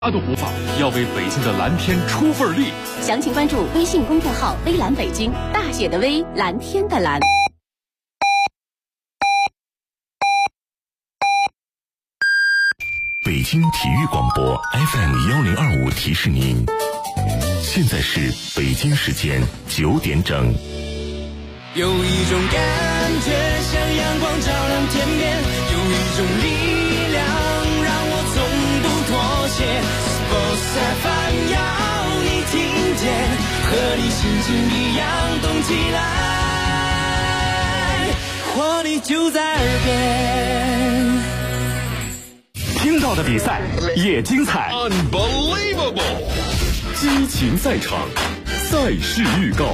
都不放，要为北京的蓝天出份力。 详情关注微信公众号“微蓝北京”，大写的微，蓝天的蓝。 北京体育广播 FM1025提示您，现在是北京时间9点整。 有一种感觉像阳光照亮天边，有一种力量让我从不妥协。Sports FM 要你听见，和你心情一样动起来，活力就在耳边。 听到的比赛也精彩 Unbelievable！ 激情赛场，赛事预告。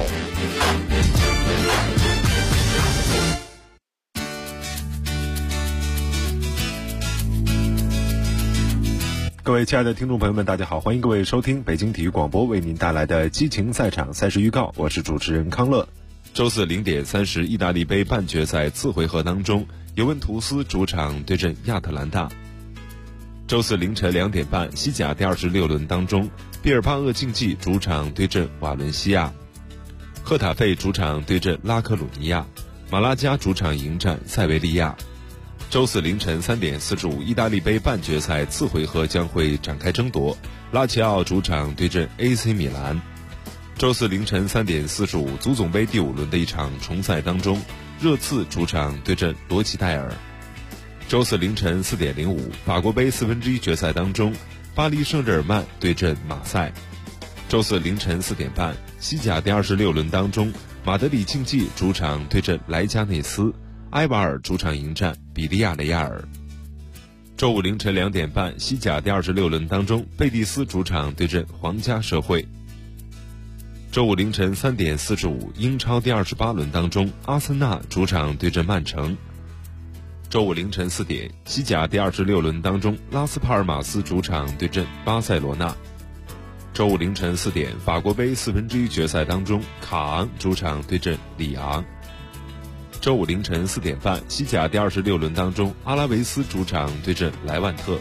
各位亲爱的听众朋友们，大家好，欢迎各位收听北京体育广播为您带来的激情赛场赛事预告，我是主持人康乐。 周四0点30，意大利杯半决赛次回合当中，尤文图斯主场对阵亚特兰大。周四凌晨2点半，西甲第26轮当中，毕尔巴鄂竞技主场对阵瓦伦西亚，赫塔费主场对阵拉科鲁尼亚，马拉加主场迎战塞维利亚。周四凌晨3点45，意大利杯半决赛次回合将会展开争夺，拉齐奥主场对阵 AC 米兰。周四凌晨3点45，足总杯第5轮的一场重赛当中，热刺主场对阵罗齐戴尔。周四凌晨4点05，法国杯1/4决赛当中，巴黎圣日耳曼对阵马赛。周四凌晨4点半，西甲第26轮当中，马德里竞技主场对阵莱加内斯，埃瓦尔主场迎战比利亚雷亚尔。周五凌晨2点半，西甲第26轮当中，贝蒂斯主场对阵皇家社会。周五凌晨3点45，英超第28轮当中，阿森纳主场对阵曼城。周五凌晨4点，西甲第26轮当中，拉斯帕尔马斯主场对阵巴塞罗那。周五凌晨4点，法国杯1/4决赛当中，卡昂主场对阵里昂。周五凌晨4点半，西甲第26轮当中，阿拉维斯主场对阵莱万特。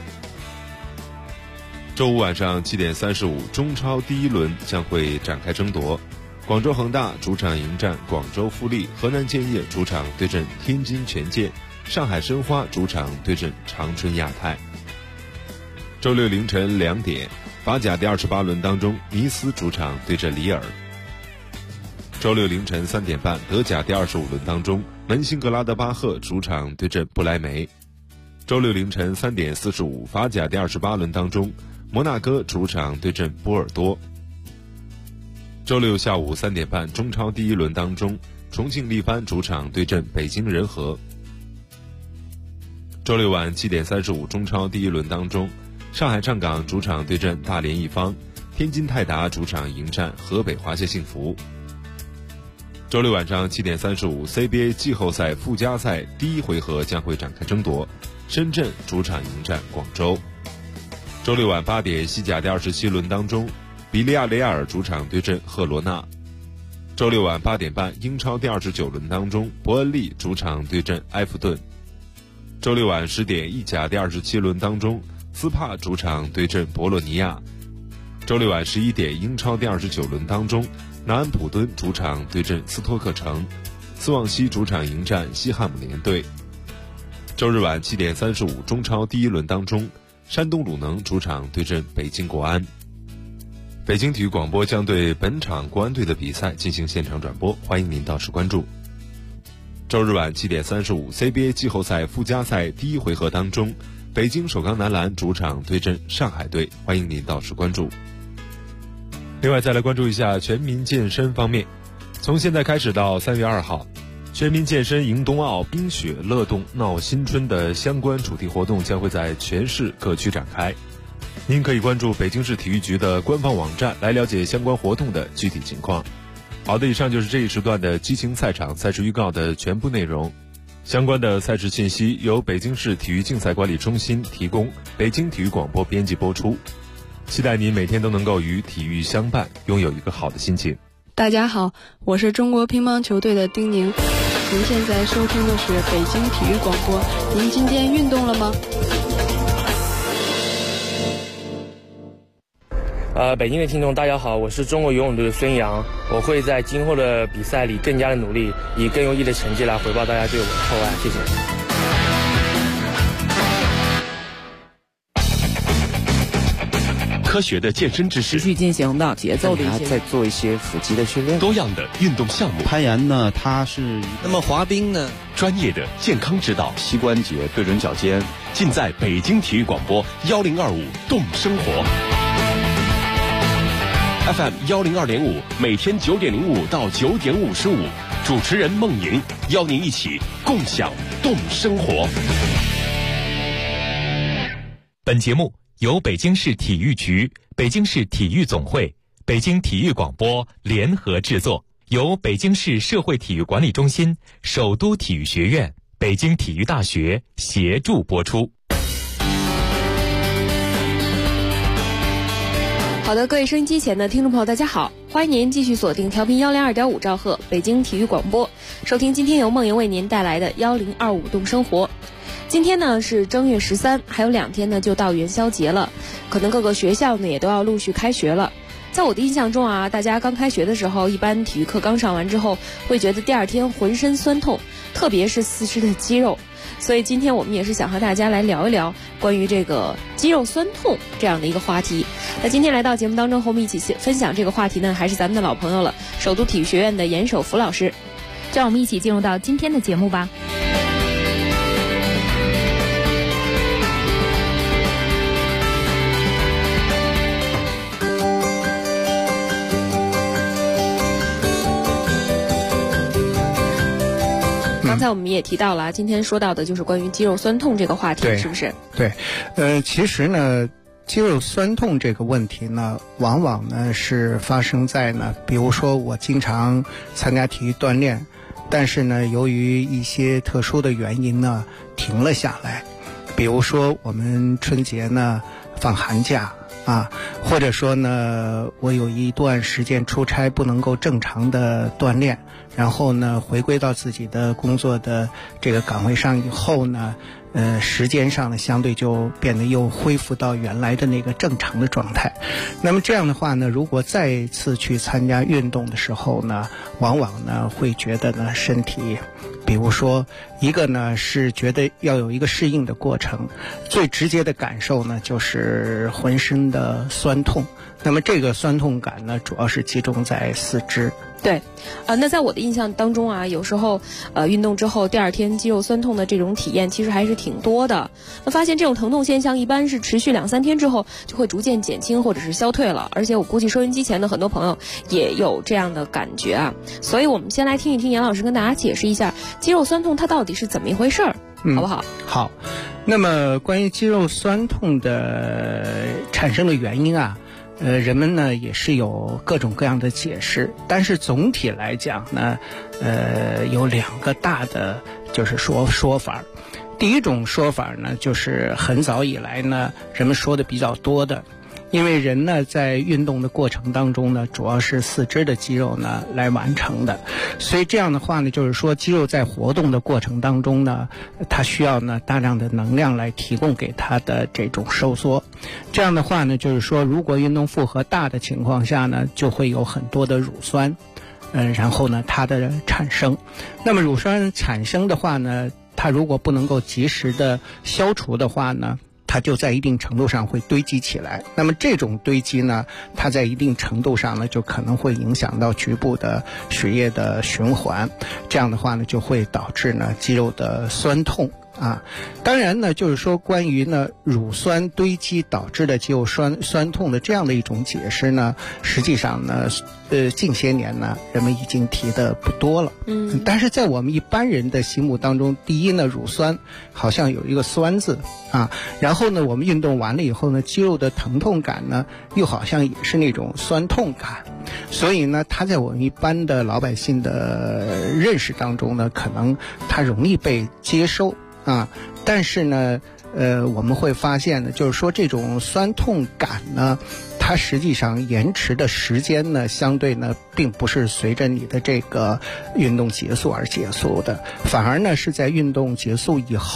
周五晚上7点35，中超第1轮将会展开争夺，广州恒大主场迎战广州富力，河南建业主场对阵天津权健，上海申花主场对阵长春亚泰。周六凌晨2点，法甲第28轮当中，尼斯主场对阵里尔。周六凌晨3点半，德甲第25轮当中，门兴格拉德巴赫主场对阵不莱梅。周六凌晨3点45，法甲第28轮当中，摩纳哥主场对阵波尔多。周六下午3点半，中超第1轮当中，重庆力帆主场对阵北京人和。周六晚7点35，中超第1轮当中，上海上港主场对阵大连一方，天津泰达主场迎战河北华夏幸福。周六晚上7点35， CBA 季后赛附加赛第1回合将会展开争夺，深圳主场迎战广州。周六晚8点，西甲第27轮当中，比利亚雷亚尔主场对阵赫罗纳。周六晚8点半，英超第29轮当中，伯恩利主场对阵埃弗顿。周六晚10点，意甲第27轮当中，斯帕主场对阵博洛尼亚。周六晚11点，英超第29轮当中，南安普敦主场对阵斯托克城，斯旺西主场迎战西汉姆联队。周日晚7点35，中超第1轮当中，山东鲁能主场对阵北京国安。北京体育广播将对本场国安队的比赛进行现场转播，欢迎您到时关注。周日晚7点35， CBA 季后赛附加赛第1回合当中，北京首钢男篮主场对阵上海队，欢迎您到时关注。另外再来关注一下全民健身方面，从现在开始到3月2号，全民健身迎冬奥冰雪乐动闹新春的相关主题活动将会在全市各区展开。您可以关注北京市体育局的官方网站来了解相关活动的具体情况。好的，以上就是这一时段的激情赛场赛事预告的全部内容。相关的赛事信息由北京市体育竞赛管理中心提供，北京体育广播编辑播出。期待您每天都能够与体育相伴，拥有一个好的心情。 大家好，我是中国乒乓球队的丁宁。您现在收听的是北京体育广播。您今天运动了吗？ 北京的听众大家好，我是中国游泳队的孙杨，我会在今后的比赛里更加的努力，以更优异的成绩来回报大家对我的厚爱，谢谢。 科学的健身知识， 持续进行的节奏的一些， 在做一些腹肌的训练， 多样的运动项目。 攀岩呢，它是那么滑冰呢， 专业的健康指导， 膝关节对准脚尖， 尽在北京体育广播1025动生活 FM 102.5，每天9点05到9点55，主持人孟莹邀您一起共享动生活。 本节目由北京市体育局、北京市体育总会、北京体育广播联合制作，由北京市社会体育管理中心、首都体育学院、北京体育大学协助播出。 好的，各位收音机前的听众朋友，大家好，欢迎您继续锁定调频102.5兆赫北京体育广播，收听今天由梦莹为您带来的1025动生活。今天呢是正月13，还有2天呢就到元宵节了，可能各个学校呢也都要陆续开学了。在我的印象中啊，大家刚开学的时候，一般体育课刚上完之后，会觉得第2天浑身酸痛，特别是四肢的肌肉。所以今天我们也是想和大家来聊一聊关于这个肌肉酸痛这样的一个话题。那今天来到节目当中和我们一起分享这个话题呢，还是咱们的老朋友了，首都体育学院的严守福老师。 让我们一起进入到今天的节目吧。 刚才我们也提到了，今天说到的就是关于肌肉酸痛这个话题，是不是？ 对，其实呢，肌肉酸痛这个问题呢，往往呢是发生在呢，比如说我经常参加体育锻炼，但是呢，由于一些特殊的原因呢，停了下来。比如说我们春节呢放寒假啊，或者说呢，我有一段时间出差不能够正常的锻炼，然后呢，回归到自己的工作的这个岗位上以后呢，时间上呢，相对就变得又恢复到原来的那个正常的状态。那么这样的话呢，如果再次去参加运动的时候呢，往往呢会觉得呢身体，比如说一个呢是觉得要有一个适应的过程，最直接的感受呢就是浑身的酸痛。那么这个酸痛感呢，主要是集中在四肢。 对，那在我的印象当中啊，有时候运动之后第2天肌肉酸痛的这种体验其实还是挺多的。那发现这种疼痛现象一般是持续2-3天之后就会逐渐减轻或者是消退了，而且我估计收音机前的很多朋友也有这样的感觉啊。所以我们先来听一听杨老师跟大家解释一下肌肉酸痛它到底是怎么一回事儿，好不好？ 好，那么关于肌肉酸痛的产生的原因啊，人们呢也是有各种各样的解释，但是总体来讲呢，有2个大的就是说法。第一种说法呢，就是很早以来呢，人们说的比较多的，因为人呢在运动的过程当中呢，主要是四肢的肌肉呢来完成的，所以这样的话呢，就是说肌肉在活动的过程当中呢，它需要呢大量的能量来提供给它的这种收缩。这样的话呢，就是说如果运动负荷大的情况下呢，就会有很多的乳酸，然后呢它的产生。那么乳酸产生的话呢，它如果不能够及时的消除的话呢，它就在一定程度上会堆积起来。那么这种堆积呢，它在一定程度上呢，就可能会影响到局部的血液的循环，这样的话呢，就会导致呢肌肉的酸痛啊。当然呢，就是说关于呢乳酸堆积导致的肌肉酸痛的这样的一种解释呢，实际上呢近些年呢人们已经提的不多了。但是在我们一般人的心目当中，第一呢，乳酸好像有一个酸字啊，然后呢我们运动完了以后呢，肌肉的疼痛感呢又好像也是那种酸痛感，所以呢它在我们一般的老百姓的认识当中呢，可能它容易被接受啊。但是呢我们会发现呢，就是说这种酸痛感呢，它实际上延迟的时间呢，相对呢并不是随着你的这个运动结束而结束的，反而呢是在运动结束以后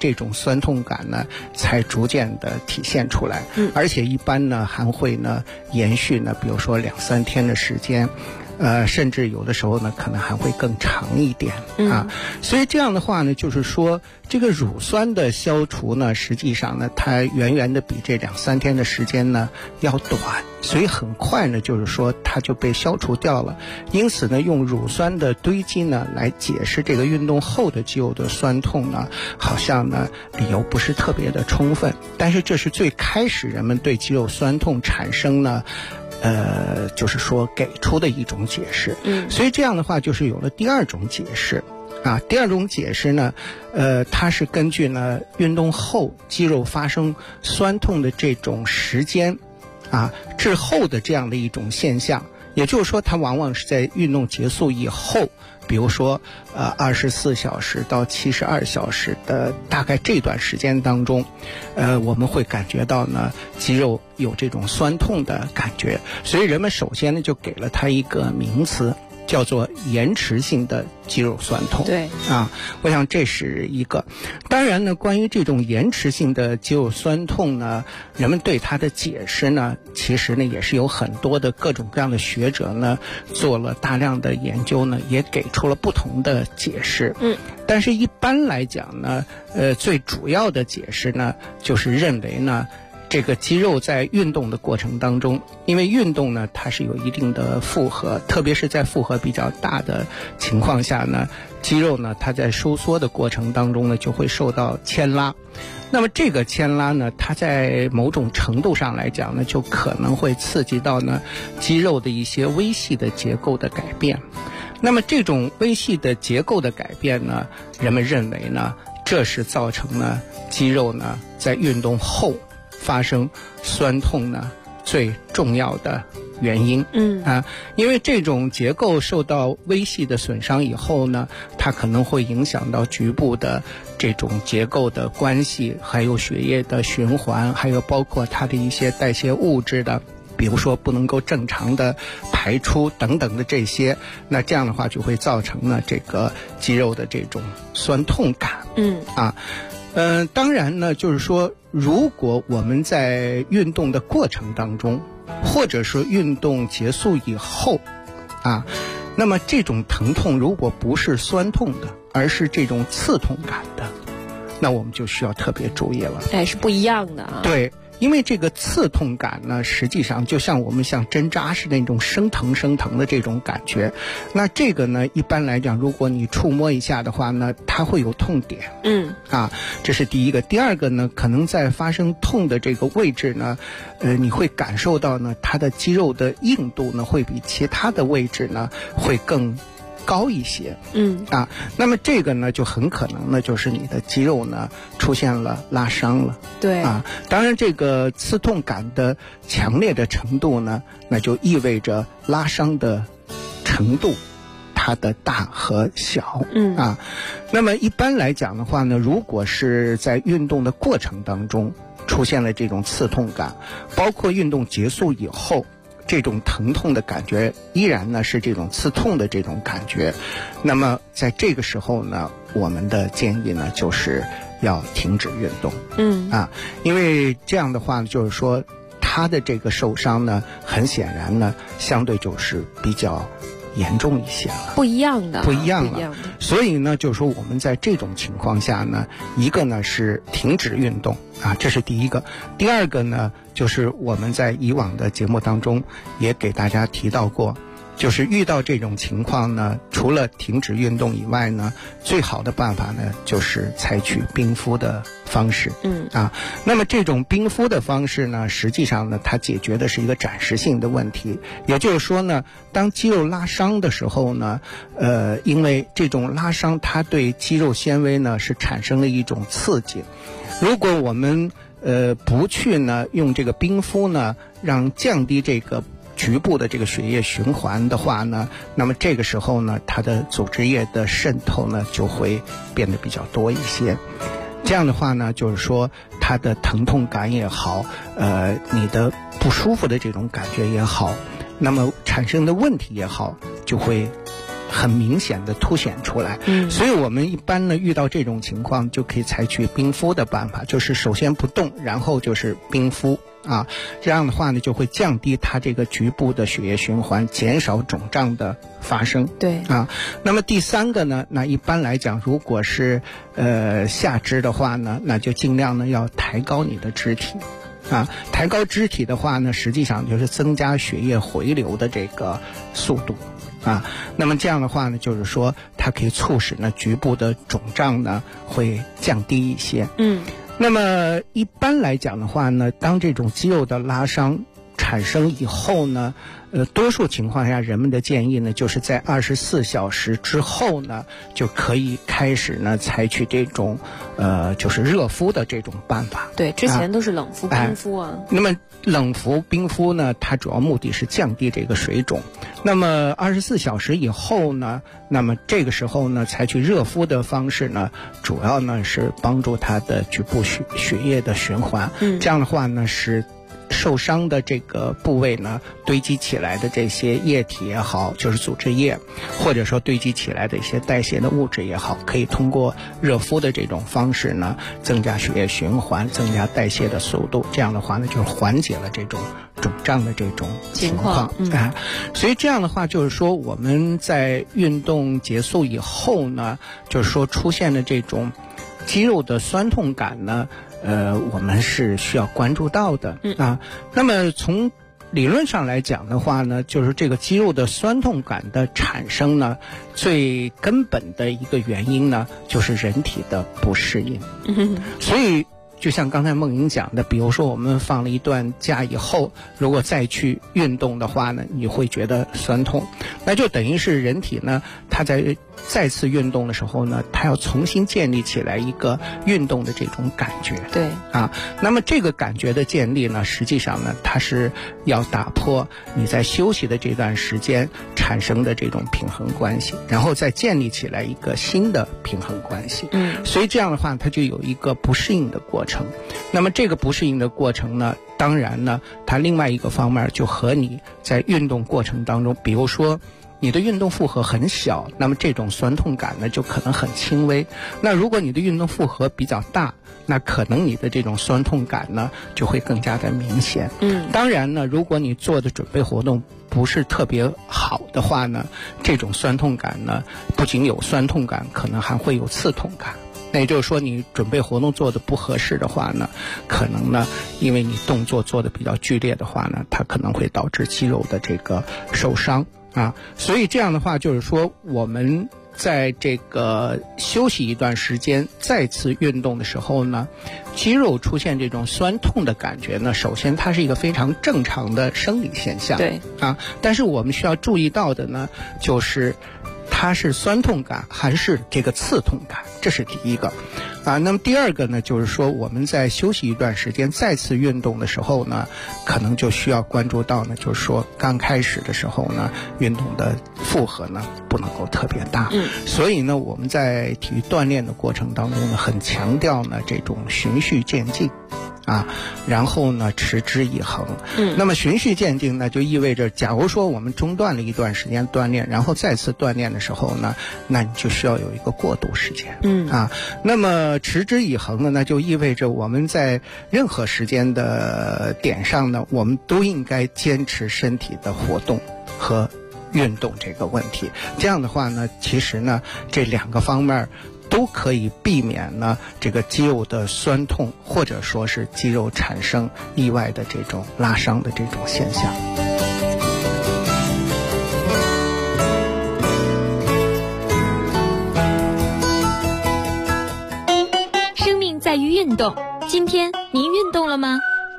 这种酸痛感呢才逐渐的体现出来。而且一般呢还会呢延续呢，比如说2-3天的时间。甚至有的时候呢，可能还会更长一点啊。所以这样的话呢，就是说这个乳酸的消除呢，实际上呢，它远远的比这2-3天的时间呢要短，所以很快呢，就是说它就被消除掉了。因此呢，用乳酸的堆积呢来解释这个运动后的肌肉的酸痛呢，好像呢理由不是特别的充分。但是这是最开始人们对肌肉酸痛产生呢。就是说给出的一种解释，所以这样的话就是有了第二种解释啊。第二种解释呢，它是根据呢运动后肌肉发生酸痛的这种时间啊滞后的这样的一种现象，也就是说它往往是在运动结束以后，比如说24小时到72小时的大概这段时间当中，我们会感觉到呢肌肉有这种酸痛的感觉，所以人们首先呢就给了它一个名词，叫做延迟性的肌肉酸痛。 对啊，我想这是一个。当然呢，关于这种延迟性的肌肉酸痛呢，人们对它的解释呢，其实呢也是有很多的各种各样的学者呢做了大量的研究呢，也给出了不同的解释。但是一般来讲呢，最主要的解释呢，就是认为呢。这个肌肉在运动的过程当中，因为运动呢它是有一定的负荷，特别是在负荷比较大的情况下呢，肌肉呢它在收缩的过程当中呢就会受到牵拉。那么这个牵拉呢，它在某种程度上来讲呢，就可能会刺激到呢肌肉的一些微细的结构的改变。那么这种微细的结构的改变呢，人们认为呢，这是造成呢肌肉呢在运动后发生酸痛呢最重要的原因。因为这种结构受到微细的损伤以后呢，它可能会影响到局部的这种结构的关系，还有血液的循环，还有包括它的一些代谢物质的，比如说不能够正常的排出等等的这些，那这样的话就会造成呢这个肌肉的这种酸痛感。当然呢，就是说，如果我们在运动的过程当中，或者说运动结束以后，那么这种疼痛如果不是酸痛的，而是这种刺痛感的，那我们就需要特别注意了。 是不一样的啊。 对。因为这个刺痛感呢，实际上就像我们像针扎似的那种生疼的这种感觉。那这个呢，一般来讲，如果你触摸一下的话呢，它会有痛点。这是第一个。第二个呢，可能在发生痛的这个位置呢，你会感受到呢，它的肌肉的硬度呢，会比其他的位置呢，会更高一些。那么这个呢就很可能呢就是你的肌肉呢出现了拉伤了。 对当然这个刺痛感的强烈的程度呢，那就意味着拉伤的程度它的大和小。那么一般来讲的话呢，如果是在运动的过程当中出现了这种刺痛感，包括运动结束以后，这种疼痛的感觉依然呢是这种刺痛的这种感觉，那么在这个时候呢，我们的建议呢就是要停止运动。因为这样的话就是说他的这个受伤呢，很显然呢相对就是比较严重一些了， 不一样的。 所以呢，就是说我们在这种情况下呢，一个呢是停止运动这是第一个。第二个呢，就是我们在以往的节目当中也给大家提到过，就是遇到这种情况呢，除了停止运动以外呢，最好的办法呢就是采取冰敷的方式。那么这种冰敷的方式呢，实际上呢它解决的是一个暂时性的问题，也就是说呢，当肌肉拉伤的时候呢，因为这种拉伤它对肌肉纤维呢是产生了一种刺激，如果我们不去呢用这个冰敷呢，让降低这个局部的这个血液循环的话呢，那么这个时候呢，它的组织液的渗透呢就会变得比较多一些。这样的话呢，就是说它的疼痛感也好，你的不舒服的这种感觉也好，那么产生的问题也好，就会很明显的凸显出来。所以我们一般呢遇到这种情况就可以采取冰敷的办法，就是首先不动，然后就是冰敷啊，这样的话呢就会降低它这个局部的血液循环，减少肿胀的发生。 对啊，那么第三个呢，那一般来讲，如果是下肢的话呢，那就尽量呢要抬高你的肢体。啊，抬高肢体的话呢，实际上就是增加血液回流的这个速度啊。那么这样的话呢，就是说它可以促使呢局部的肿胀呢会降低一些。那么一般来讲的话呢，当这种肌肉的拉伤产生以后呢，多数情况下人们的建议呢，就是在24小时之后呢，就可以开始呢采取这种就是热敷的这种办法。 对，之前都是冷敷、冰敷啊。 那么冷敷、冰敷呢，它主要目的是降低这个水肿。那么24小时以后呢，那么这个时候呢，采取热敷的方式呢，主要呢是帮助它的局部血液的循环。这样的话呢，使受伤的这个部位呢，堆积起来的这些液体也好，就是组织液，或者说堆积起来的一些代谢的物质也好，可以通过热敷的这种方式呢，增加血液循环，增加代谢的速度。这样的话呢，就是缓解了这种肿胀的这种情况。所以这样的话，就是说我们在运动结束以后呢，就是说出现的这种肌肉的酸痛感呢，我们是需要关注到的啊。那么从理论上来讲的话呢，就是这个肌肉的酸痛感的产生呢，最根本的一个原因呢，就是人体的不适应。所以就像刚才梦莹讲的，比如说我们放了一段假以后，如果再去运动的话呢，你会觉得酸痛，那就等于是人体呢，它在再次运动的时候呢，它要重新建立起来一个运动的这种感觉。 对啊，那么这个感觉的建立呢，实际上呢，它是要打破你在休息的这段时间产生的这种平衡关系，然后再建立起来一个新的平衡关系。所以这样的话，它就有一个不适应的过程。那么这个不适应的过程呢，当然呢，它另外一个方面就和你在运动过程当中，比如说你的运动负荷很小，那么这种酸痛感呢就可能很轻微。那如果你的运动负荷比较大，那可能你的这种酸痛感呢就会更加的明显。当然呢，如果你做的准备活动不是特别好的话呢，这种酸痛感呢不仅有酸痛感，可能还会有刺痛感。那也就是说，你准备活动做的不合适的话呢，可能呢，因为你动作做的比较剧烈的话呢，它可能会导致肌肉的这个受伤啊。所以这样的话，就是说我们在这个休息一段时间，再次运动的时候呢，肌肉出现这种酸痛的感觉呢，首先它是一个非常正常的生理现象。 对啊，但是我们需要注意到的呢，就是它是酸痛感还是这个刺痛感，这是第一个啊。那么第二个呢，就是说我们在休息一段时间再次运动的时候呢，可能就需要关注到呢，就是说刚开始的时候呢，运动的负荷呢不能够特别大。所以呢，我们在体育锻炼的过程当中呢，很强调呢这种循序渐进啊，然后呢持之以恒。那么循序渐进呢，就意味着假如说我们中断了一段时间锻炼，然后再次锻炼的时候呢，那你就需要有一个过渡时间。那么持之以恒呢，那就意味着我们在任何时间的点上呢，我们都应该坚持身体的活动和运动这个问题。这样的话呢，其实呢这两个方面都可以避免呢这个肌肉的酸痛，或者说是肌肉产生意外的这种拉伤的这种现象。 生命在于运动，今天您运动了吗？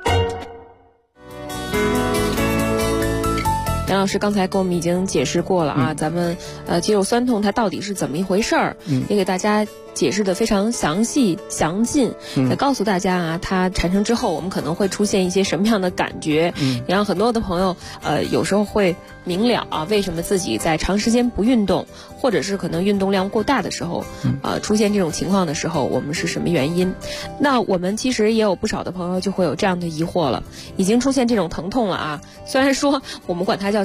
杨老师刚才跟我们已经解释过了啊，咱们肌肉酸痛它到底是怎么一回事儿，也给大家解释的非常详细详尽，也告诉大家啊，它产生之后我们可能会出现一些什么样的感觉，也让很多的朋友有时候会明了啊，为什么自己在长时间不运动，或者是可能运动量过大的时候，出现这种情况的时候，我们是什么原因？那我们其实也有不少的朋友就会有这样的疑惑了，已经出现这种疼痛了啊，虽然说我们管它叫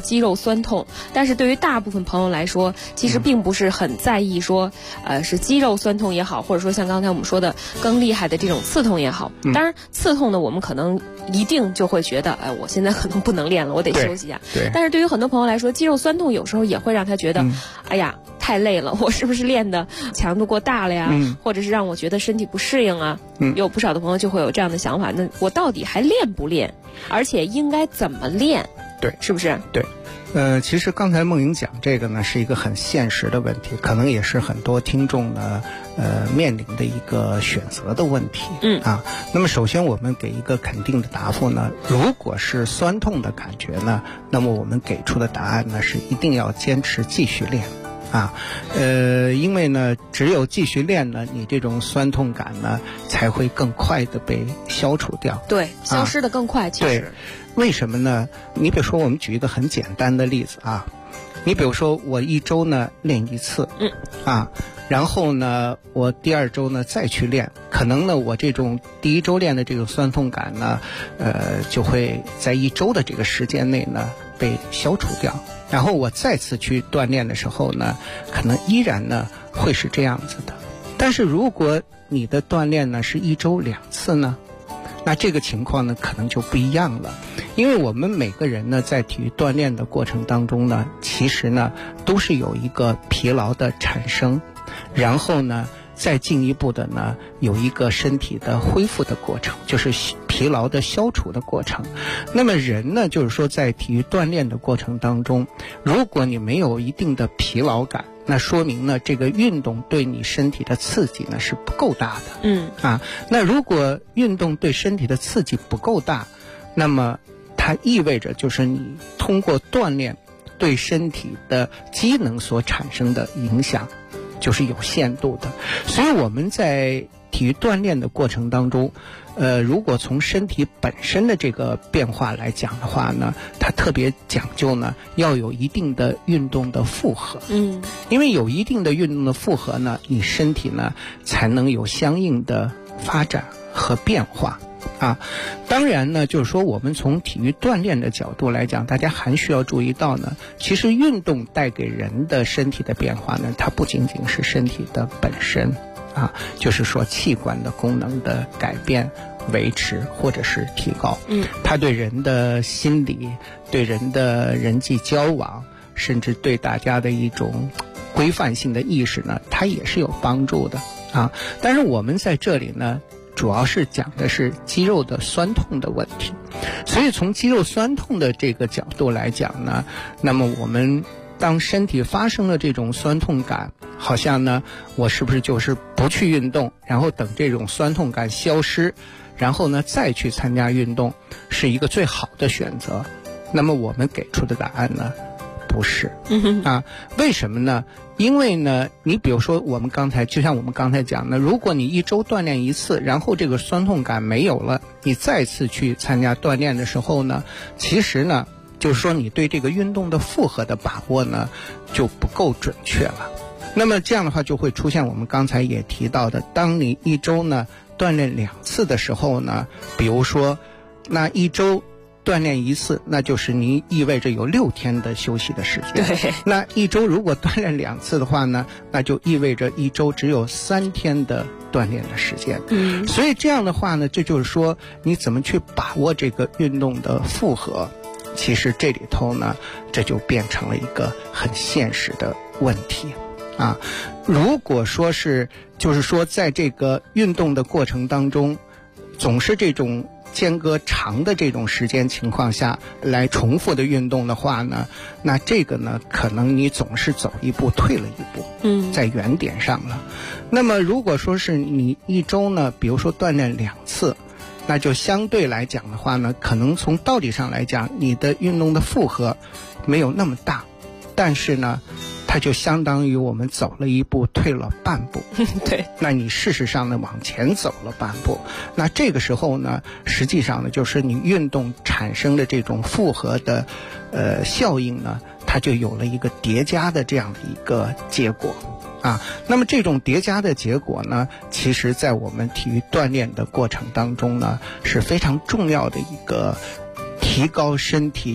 肌肉酸痛，但是对于大部分朋友来说，其实并不是很在意说，是肌肉酸痛也好，或者说像刚才我们说的更厉害的这种刺痛也好。当然，刺痛呢，我们可能一定就会觉得，我现在可能不能练了，我得休息一下。 对。 但是对于很多朋友来说，肌肉酸痛有时候也会让他觉得，哎呀，太累了，我是不是练的强度过大了呀？或者是让我觉得身体不适应啊？有不少的朋友就会有这样的想法，那我到底还练不练？而且应该怎么练？ 对， 是不是？ 对。其实刚才梦莹讲这个呢，是一个很现实的问题，可能也是很多听众呢，面临的一个选择的问题。那么首先我们给一个肯定的答复呢，如果是酸痛的感觉呢，那么我们给出的答案呢是一定要坚持继续练。因为呢，只有继续练呢，你这种酸痛感呢才会更快的被消除掉。 对，消失的更快。其实， 对，为什么呢？你比如说，我们举一个很简单的例子啊，你比如说我一周呢练一次，然后呢，我第二周呢再去练，可能呢我这种第一周练的这种酸痛感呢，就会在一周的这个时间内呢被消除掉。然后我再次去锻炼的时候呢，可能依然呢会是这样子的。但是如果你的锻炼呢是一周2次呢，那这个情况呢可能就不一样了。因为我们每个人呢在体育锻炼的过程当中呢，其实呢都是有一个疲劳的产生，然后呢再进一步的呢有一个身体的恢复的过程，就是疲劳的消除的过程。那么人呢，就是说在体育锻炼的过程当中，如果你没有一定的疲劳感，那说明呢这个运动对你身体的刺激呢是不够大的。那如果运动对身体的刺激不够大，那么它意味着就是你通过锻炼对身体的机能所产生的影响就是有限度的。所以我们在体育锻炼的过程当中，如果从身体本身的这个变化来讲的话呢，它特别讲究呢要有一定的运动的负荷。因为有一定的运动的负荷呢，你身体呢才能有相应的发展和变化。当然呢，就是说我们从体育锻炼的角度来讲，大家还需要注意到呢，其实运动带给人的身体的变化呢，它不仅仅是身体的本身就是说器官的功能的改变、维持或者是提高。它对人的心理、对人的人际交往，甚至对大家的一种规范性的意识呢，它也是有帮助的但是我们在这里呢主要是讲的是肌肉的酸痛的问题。所以从肌肉酸痛的这个角度来讲呢，那么我们当身体发生了这种酸痛感，好像呢我是不是就是不去运动，然后等这种酸痛感消失，然后呢再去参加运动，是一个最好的选择？那么我们给出的答案呢不是。为什么呢？因为呢，你比如说就像我们刚才讲的，如果你一周锻炼一次，然后这个酸痛感没有了，你再次去参加锻炼的时候呢，其实呢就是说你对这个运动的负荷的把握呢就不够准确了。那么这样的话就会出现我们刚才也提到的，当你一周呢锻炼2次的时候呢，比如说那一周锻炼1次，那就是你意味着有6天的休息的时间。 对。 那一周如果锻炼2次的话呢，那就意味着一周只有3天的锻炼的时间。所以这样的话呢，这就是说你怎么去把握这个运动的负荷，其实这里头呢，这就变成了一个很现实的问题如果说就是说在这个运动的过程当中，总是这种间隔长的这种时间情况下来重复的运动的话呢，那这个呢可能你总是走一步退了一步，在原点上了。那么如果说是你一周呢，比如说锻炼2次，那就相对来讲的话呢，可能从道理上来讲，你的运动的负荷没有那么大，但是呢它就相当于我们走了一步退了半步。 对， 那你事实上呢往前走了半步，那这个时候呢实际上呢就是你运动产生的这种负荷的效应呢，它就有了一个叠加的这样的一个结果那么这种叠加的结果呢，其实在我们体育锻炼的过程当中呢是非常重要的一个提高身体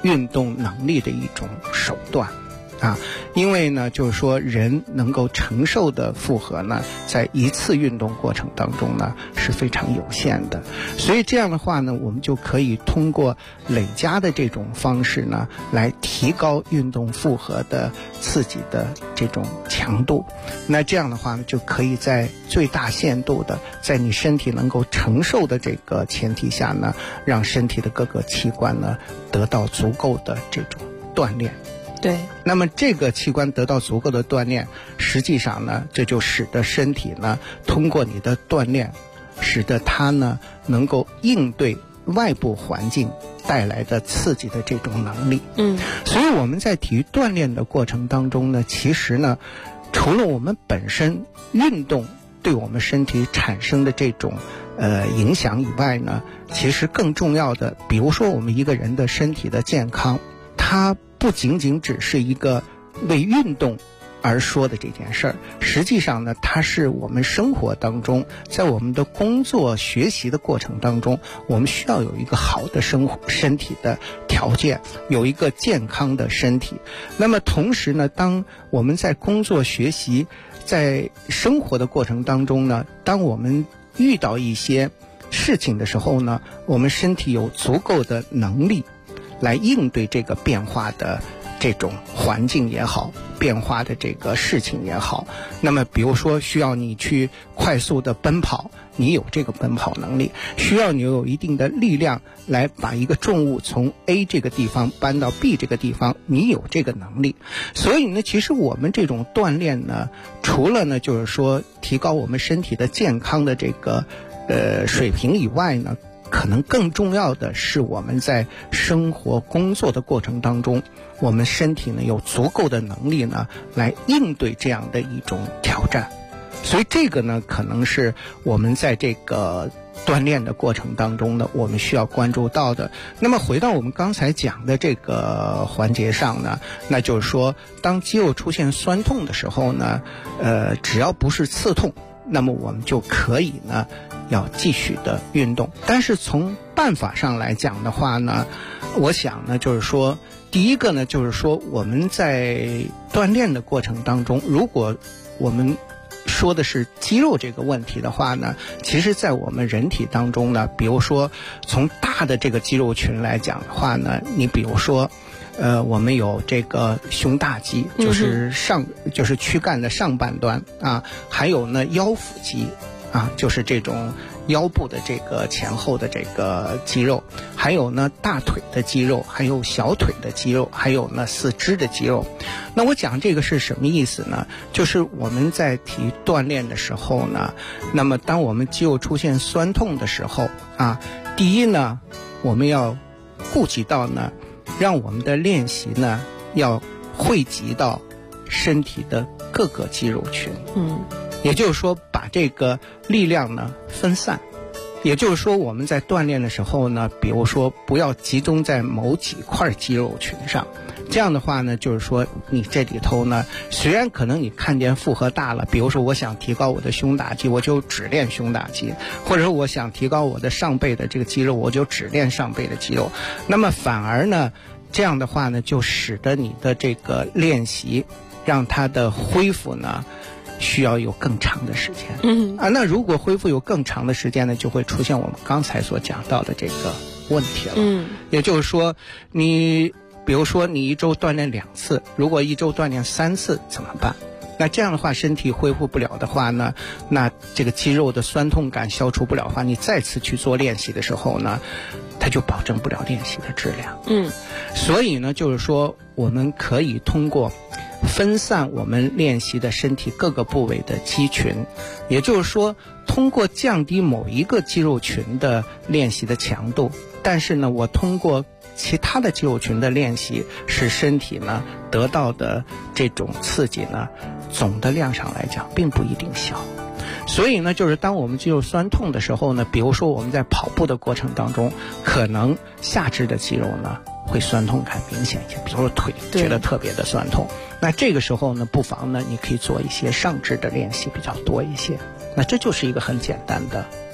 运动能力的一种手段。因为呢，就是说人能够承受的负荷呢，在一次运动过程当中呢是非常有限的，所以这样的话呢，我们就可以通过累加的这种方式呢，来提高运动负荷的刺激的这种强度。那这样的话呢，就可以在最大限度的，在你身体能够承受的这个前提下呢，让身体的各个器官呢得到足够的这种锻炼。 对， 那么这个器官得到足够的锻炼，实际上呢，这就使得身体呢，通过你的锻炼，使得它呢能够应对外部环境带来的刺激的这种能力。所以我们在体育锻炼的过程当中呢，其实呢，除了我们本身运动对我们身体产生的这种影响以外呢，其实更重要的，比如说我们一个人的身体的健康，它不仅仅只是一个为运动而说的这件事儿，实际上呢，它是我们生活当中，在我们的工作学习的过程当中，我们需要有一个好的身体的条件，有一个健康的身体。那么同时呢，当我们在工作学习在生活的过程当中呢，当我们遇到一些事情的时候呢，我们身体有足够的能力来应对这个变化的这种环境也好，变化的这个事情也好。那么比如说需要你去快速的奔跑，你有这个奔跑能力，需要你有一定的力量来把一个重物从 A 这个地方搬到 B 这个地方，你有这个能力。所以呢，其实我们这种锻炼呢，除了呢就是说提高我们身体的健康的这个水平以外呢，可能更重要的是我们在生活工作的过程当中，我们身体呢有足够的能力呢来应对这样的一种挑战。所以这个呢可能是我们在这个锻炼的过程当中呢，我们需要关注到的。那么回到我们刚才讲的这个环节上呢，那就是说当肌肉出现酸痛的时候呢，只要不是刺痛，那么我们就可以呢要继续的运动。但是从办法上来讲的话呢，我想呢就是说，第一个呢就是说我们在锻炼的过程当中，如果我们说的是肌肉这个问题的话呢，其实在我们人体当中呢，比如说从大的这个肌肉群来讲的话呢，你比如说我们有这个胸大肌，就是躯干的上半端啊，还有呢腰腹肌啊，就是这种腰部的这个前后的这个肌肉，还有呢大腿的肌肉，还有小腿的肌肉，还有呢四肢的肌肉。那我讲这个是什么意思呢？就是我们在体育锻炼的时候呢，那么当我们肌肉出现酸痛的时候啊，第一呢，我们要顾及到呢，让我们的练习呢要汇集到身体的各个肌肉群。也就是说把这个力量呢分散。也就是说我们在锻炼的时候呢，比如说不要集中在某几块肌肉群上。这样的话呢，就是说你这里头呢，虽然可能你看见负荷大了，比如说我想提高我的胸大肌，我就只练胸大肌，或者说我想提高我的上背的这个肌肉，我就只练上背的肌肉。那么反而呢，这样的话呢，就使得你的这个练习让它的恢复呢需要有更长的时间。那如果恢复有更长的时间呢，就会出现我们刚才所讲到的这个问题了。也就是说你比如说你一周锻炼2次，如果一周锻炼3次怎么办？那这样的话身体恢复不了的话呢，那这个肌肉的酸痛感消除不了的话，你再次去做练习的时候呢，它就保证不了练习的质量。所以呢就是说我们可以通过分散我们练习的身体各个部位的肌群，也就是说通过降低某一个肌肉群的练习的强度，但是呢我通过其他的肌肉群的练习，使身体呢得到的这种刺激呢，总的量上来讲并不一定小。所以呢就是当我们肌肉酸痛的时候呢，比如说我们在跑步的过程当中，可能下肢的肌肉呢会酸痛感明显一些，比如说腿觉得特别的酸痛，那这个时候呢不妨呢你可以做一些上肢的练习比较多一些。那这就是一个很简单的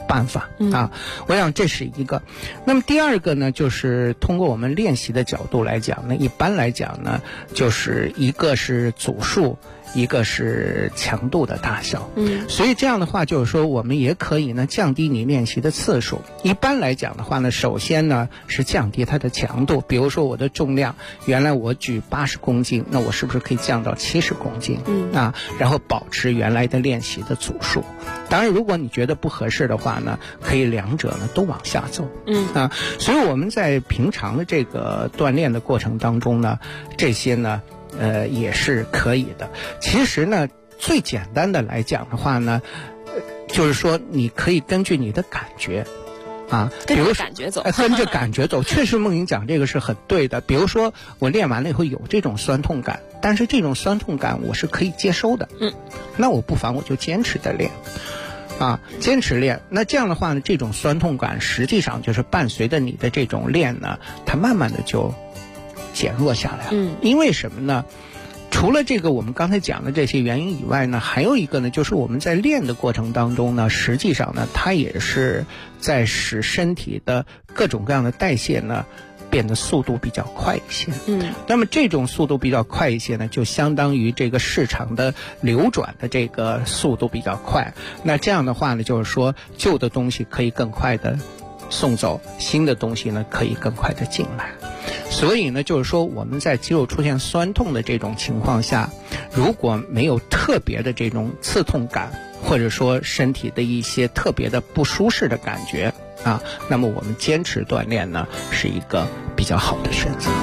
办法啊。我想这是一个。那么第二个呢，就是通过我们练习的角度来讲呢，一般来讲呢，就是一个是组数，一个是强度的大小。所以这样的话就是说我们也可以呢降低你练习的次数。一般来讲的话呢，首先呢是降低它的强度，比如说我的重量原来我举80公斤，那我是不是可以降到70公斤然后保持原来的练习的组数。当然如果你觉得不合适的话呢，可以两者呢都往下走。所以我们在平常的这个锻炼的过程当中呢，这些呢也是可以的。其实呢最简单的来讲的话呢，就是说你可以根据你的感觉跟着感觉走， 跟着感觉走。确实梦莹讲这个是很对的。比如说我练完了以后有这种酸痛感，但是这种酸痛感我是可以接收的，那我不妨我就坚持的练坚持练。那这样的话呢，这种酸痛感实际上就是伴随着你的这种练呢，它慢慢的就减弱下来了。因为什么呢？除了这个我们刚才讲的这些原因以外呢，还有一个呢，就是我们在练的过程当中呢，实际上呢，它也是在使身体的各种各样的代谢呢变得速度比较快一些。那么这种速度比较快一些呢，就相当于这个市场的流转的这个速度比较快。那这样的话呢，就是说旧的东西可以更快的送走，新的东西呢可以更快的进来。所以呢，就是说我们在肌肉出现酸痛的这种情况下，如果没有特别的这种刺痛感，或者说身体的一些特别的不舒适的感觉那么我们坚持锻炼呢是一个比较好的选择。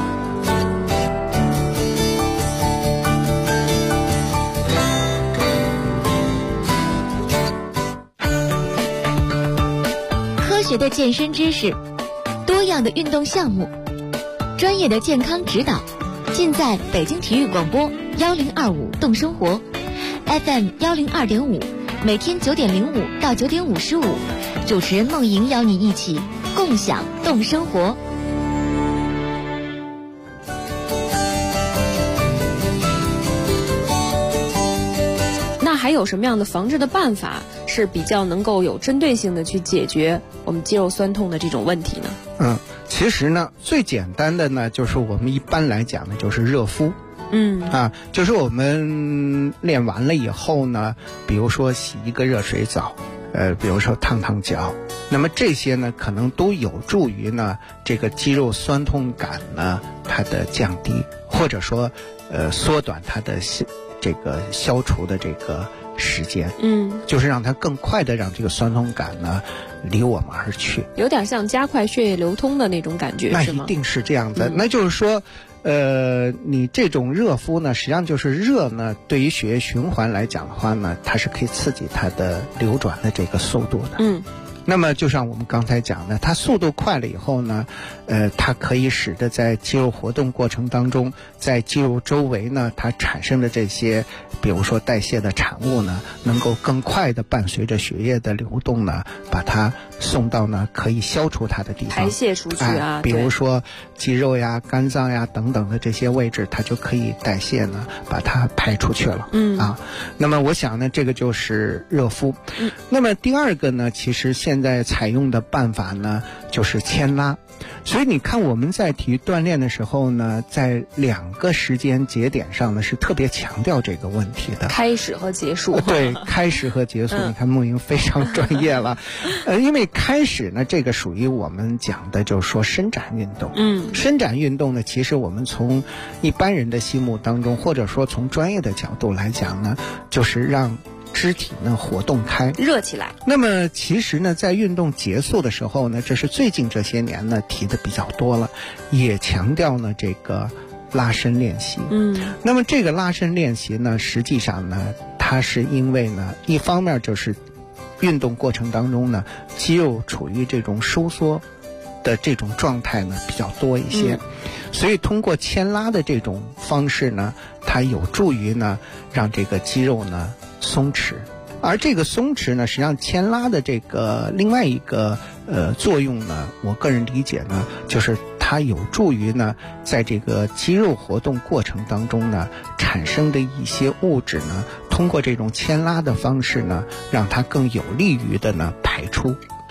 科学的健身知识，多样的运动项目，专业的健康指导，尽在北京体育广播1025动生活 FM 102.5，每天9点05到9点55，主持人梦莹邀你一起共享动生活。 那还有什么样的防治的办法是比较能够有针对性的去解决我们肌肉酸痛的这种问题呢？ 其实呢最简单的呢就是我们一般来讲呢就是热敷。就是我们练完了以后呢，比如说洗一个热水澡，比如说烫烫脚，那么这些呢可能都有助于呢这个肌肉酸痛感呢它的降低，或者说缩短它的这个消除的这个时间。就是让它更快的让这个酸痛感呢离我们而去， 有点像加快血液流通的那种感觉， 那是吗？ 一定是这样的。那就是说你这种热敷呢，实际上就是热呢对于血液循环来讲的话呢，它是可以刺激它的流转的这个速度的。那么就像我们刚才讲的，它速度快了以后呢，它可以使得在肌肉活动过程当中，在肌肉周围呢，它产生的这些，比如说代谢的产物呢，能够更快的伴随着血液的流动呢，把它送到呢可以消除它的地方， 排泄出去比如说肌肉呀、肝脏呀等等的这些位置，它就可以代谢呢，把它排出去了。那么我想呢，这个就是热敷。那么第二个呢，其实现在采用的办法呢，就是牵拉。所以你看我们在体育锻炼的时候呢，在2个时间节点上呢是特别强调这个问题的， 开始和结束。 对，开始和结束。你看梦莹非常专业了。因为开始呢，这个属于我们讲的就是说伸展运动。伸展运动呢，其实我们从一般人的心目当中，或者说从专业的角度来讲呢，就是让肢体呢活动开， 热起来。 那么其实呢，在运动结束的时候呢，这是最近这些年呢提的比较多了，也强调呢这个拉伸练习。那么这个拉伸练习呢，实际上呢，它是因为呢，一方面就是运动过程当中呢，肌肉处于这种收缩的这种状态呢比较多一些，所以通过牵拉的这种方式呢，它有助于呢让这个肌肉呢松弛。而这个松弛呢，实际上牵拉的这个另外一个作用呢，我个人理解呢，就是它有助于呢在这个肌肉活动过程当中呢产生的一些物质呢，通过这种牵拉的方式呢，让它更有利于的呢排出。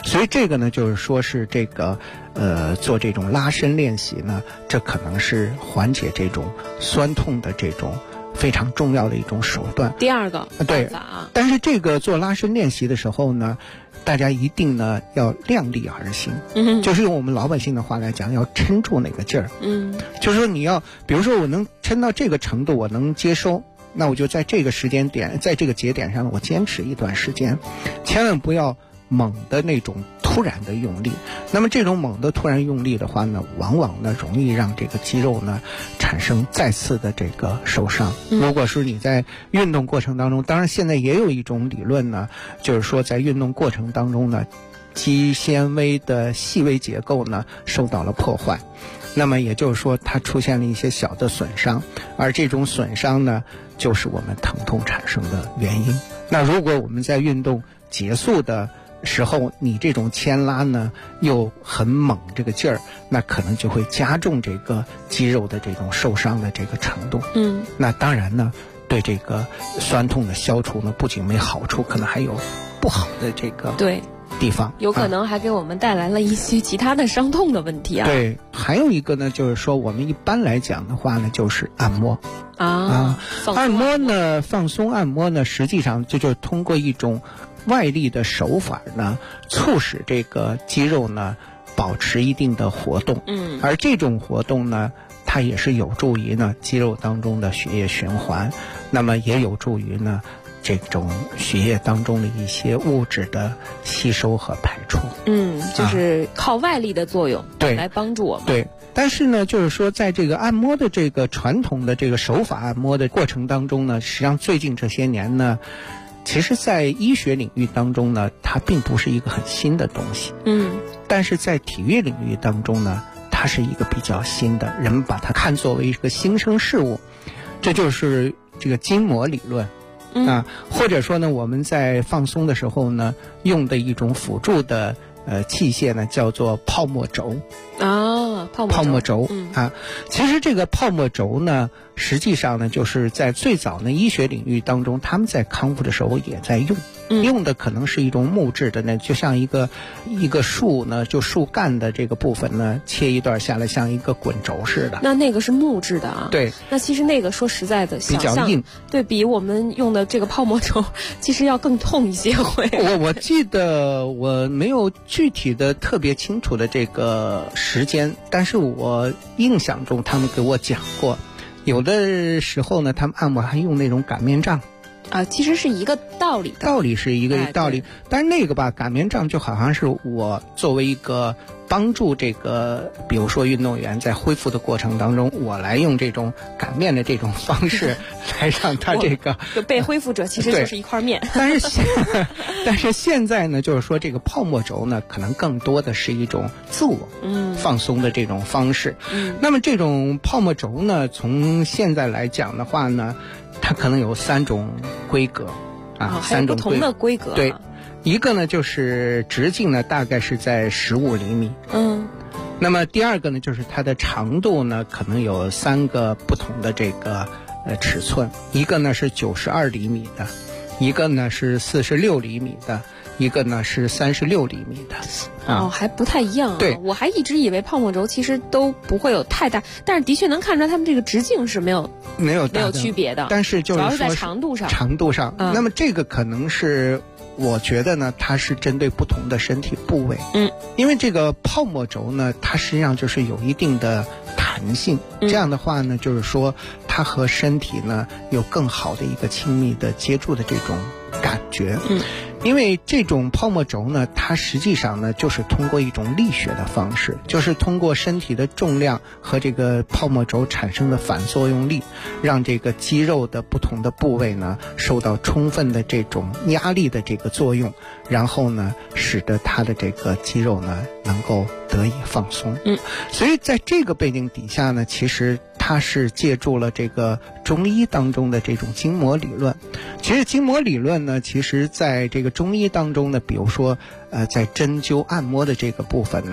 所以这个呢，就是说是这个做这种拉伸练习呢，这可能是缓解这种酸痛的这种非常重要的一种手段。 第二个对办法啊， 但是这个做拉伸练习的时候呢，大家一定呢要量力而行，就是用我们老百姓的话来讲，要撑住那个劲儿。就是说你要，比如说我能撑到这个程度，我能接收，那我就在这个时间点，在这个节点上，我坚持一段时间，千万不要猛的那种突然的用力。那么这种猛的突然用力的话呢，往往呢容易让这个肌肉呢产生再次的这个受伤。如果是你在运动过程当中，当然现在也有一种理论呢，就是说在运动过程当中呢，肌纤维的细微结构呢受到了破坏，那么也就是说它出现了一些小的损伤，而这种损伤呢就是我们疼痛产生的原因。那如果我们在运动结束的时候，你这种牵拉呢又很猛这个劲儿，那可能就会加重这个肌肉的这种受伤的这个程度。那当然呢，对这个酸痛的消除呢，不仅没好处，可能还有不好的这个地方， 有可能还给我们带来了一些其他的伤痛的问题啊。 对，还有一个呢，就是说我们一般来讲的话呢，就是按摩按摩呢，放松按摩呢，实际上就是通过一种外力的手法呢，促使这个肌肉呢保持一定的活动。而这种活动呢，它也是有助于呢肌肉当中的血液循环，那么也有助于呢这种血液当中的一些物质的吸收和排出。 就是靠外力的作用来帮助我们。 对，但是呢，就是说在这个按摩的这个传统的这个手法按摩的过程当中呢，实际上最近这些年呢，其实在医学领域当中呢，它并不是一个很新的东西。但是在体育领域当中呢，它是一个比较新的，人们把它看作为一个新生事物，这就是这个筋膜理论。或者说呢，我们在放松的时候呢，用的一种辅助的器械呢，叫做泡沫轴。泡沫轴其实这个泡沫轴呢，实际上呢，就是在最早的医学领域当中，他们在康复的时候也在用的可能是一种木质的呢，就像一个树呢，就树干的这个部分呢，切一段下来，像一个滚轴似的。 那个是木质的啊？ 对。 那其实那个说实在的， 比较硬， 对比我们用的这个泡沫轴，其实要更痛一些会。 我记得我没有具体的特别清楚的这个时间，但是我印象中他们给我讲过，有的时候呢，他们按摩还用那种擀面杖。 其实是一个道理的。 道理是一个道理，但是那个吧，擀面杖就好像是我作为一个帮助这个，比如说运动员在恢复的过程当中，我来用这种擀面的这种方式来让他这个就被恢复者其实就是一块面。 但是现在呢，就是说这个泡沫轴呢，可能更多的是一种自我放松的这种方式。那么这种泡沫轴呢，从现在来讲的话呢，它可能有3种规格还有不同的规格。 对，一个呢就是直径呢大概是在15厘米。那么第二个呢，就是它的长度呢可能有3个不同的这个尺寸，一个呢是92厘米的，一个呢是46厘米的，一个呢是36厘米的。 还不太一样。 对， 我还一直以为泡沫轴其实都不会有太大，但是的确能看出来它们这个直径是没有区别的， 但是就是说主要是在长度上。 那么这个可能是我觉得呢，它是针对不同的身体部位。因为这个泡沫轴呢，它实际上就是有一定的弹性，这样的话呢，就是说它和身体呢有更好的一个亲密的接触的这种感觉。因为这种泡沫轴呢，它实际上呢就是通过一种力学的方式，就是通过身体的重量和这个泡沫轴产生的反作用力，让这个肌肉的不同的部位呢受到充分的这种压力的这个作用，然后呢使得它的这个肌肉呢能够得以放松。所以在这个背景底下呢，其实它是借助了这个中医当中的这种筋膜理论。其实筋膜理论呢，其实在这个中医当中呢，比如说在针灸按摩的这个部分呢，它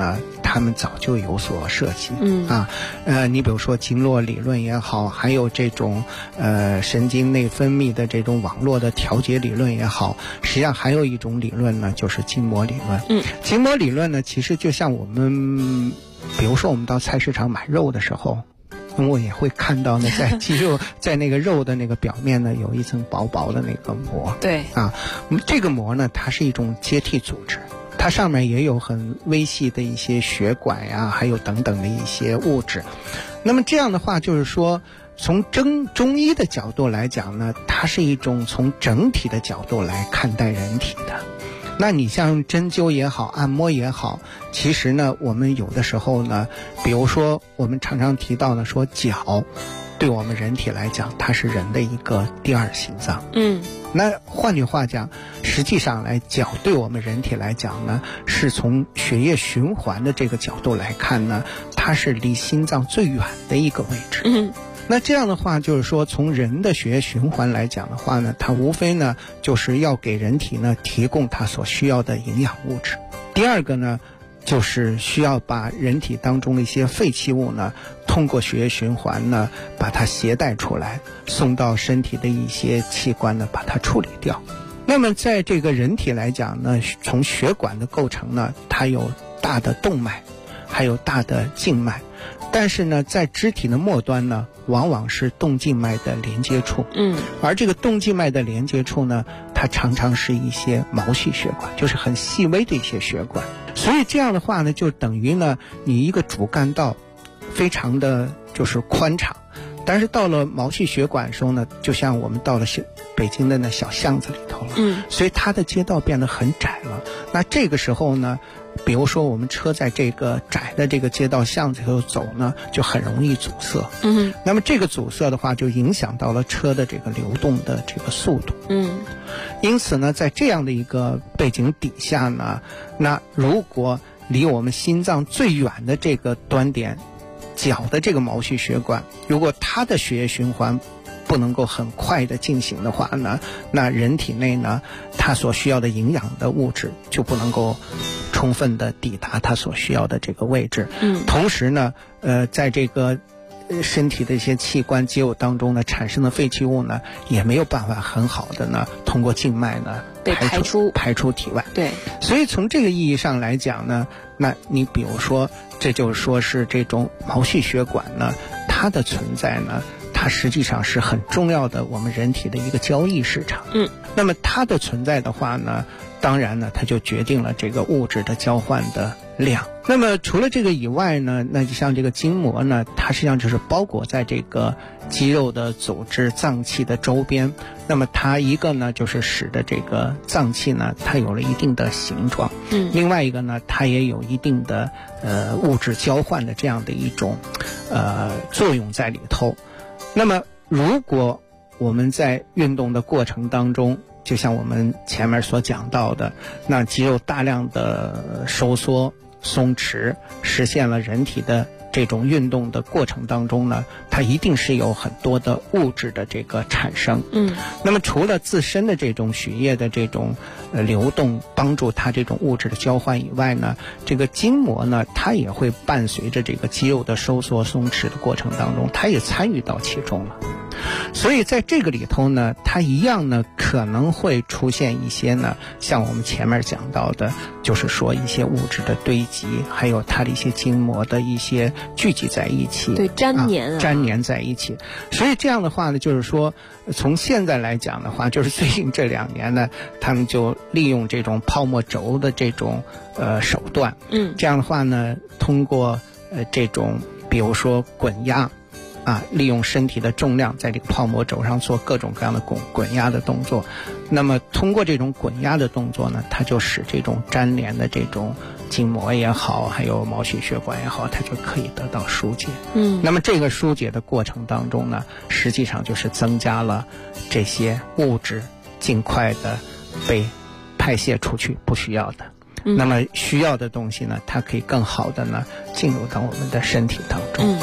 他们早就有所涉及。你比如说经络理论也好，还有这种神经内分泌的这种网络的调节理论也好，实际上还有一种理论呢，就是筋膜理论。筋膜理论呢，其实就像我们，比如说我们到菜市场买肉的时候，我也会看到呢，在肌肉在那个肉的那个表面呢，有一层薄薄的那个膜。 对啊，这个膜呢，它是一种接替组织，它上面也有很微细的一些血管呀，还有等等的一些物质。那么这样的话，就是说，从中医的角度来讲呢，它是一种从整体的角度来看待人体的。那你像针灸也好，按摩也好，其实呢，我们有的时候呢，比如说我们常常提到的说脚，对我们人体来讲，它是人的一个第二心脏。那换句话讲，实际上来脚对我们人体来讲呢，是从血液循环的这个角度来看呢，它是离心脏最远的一个位置。那这样的话，就是说从人的血液循环来讲的话呢，它无非呢就是要给人体呢提供它所需要的营养物质。第二个呢，就是需要把人体当中的一些废弃物呢，通过血液循环呢，把它携带出来，送到身体的一些器官呢，把它处理掉。那么在这个人体来讲呢，从血管的构成呢，它有大的动脉，还有大的静脉。但是呢，在肢体的末端呢，往往是动静脉的连接处。而这个动静脉的连接处呢，它常常是一些毛细血管，就是很细微的一些血管。所以这样的话呢，就等于呢，你一个主干道非常的就是宽敞，但是到了毛细血管的时候呢，就像我们到了北京的那小巷子里头了。所以它的街道变得很窄了。那这个时候呢，比如说我们车在这个窄的这个街道巷子里头走呢，就很容易阻塞。那么这个阻塞的话，就影响到了车的这个流动的这个速度。因此呢，在这样的一个背景底下呢，那如果离我们心脏最远的这个端点，脚的这个毛细血管，如果它的血液循环不能够很快的进行的话呢，那人体内呢，它所需要的营养的物质就不能够充分的抵达它所需要的这个位置。同时呢，在这个身体的一些器官肌肉当中呢，产生的废弃物呢，也没有办法很好的呢，通过静脉呢被排出体外。 对， 所以从这个意义上来讲呢，那你比如说，这就是说是这种毛细血管呢，它的存在呢，它实际上是很重要的我们人体的一个交易市场。那么它的存在的话呢，当然呢，它就决定了这个物质的交换的量。那么除了这个以外呢，那就像这个筋膜呢，它实际上就是包裹在这个肌肉的组织脏器的周边。那么它一个呢，就是使得这个脏器呢，它有了一定的形状。另外一个呢，它也有一定的物质交换的这样的一种作用在里头。那么如果我们在运动的过程当中，就像我们前面所讲到的，那肌肉大量的收缩松弛，实现了人体的这种运动的过程当中呢，它一定是有很多的物质的这个产生。那么除了自身的这种血液的这种流动，帮助它这种物质的交换以外呢，这个筋膜呢，它也会伴随着这个肌肉的收缩松弛的过程当中，它也参与到其中了。所以在这个里头呢，它一样呢可能会出现一些呢，像我们前面讲到的，就是说一些物质的堆积，还有它的一些筋膜的一些聚集在一起， 对，粘黏在一起。所以这样的话呢，就是说从现在来讲的话，就是最近这2年呢，他们就利用这种泡沫轴的这种手段。这样的话呢，通过这种比如说滚压利用身体的重量在这个泡沫轴上做各种各样的滚压的动作。那么通过这种滚压的动作呢，它就使这种粘连的这种筋膜也好，还有毛细血管也好，它就可以得到疏解。那么这个疏解的过程当中呢，实际上就是增加了这些物质尽快的被排泄出去不需要的。那么需要的东西呢，它可以更好的呢进入到我们的身体当中。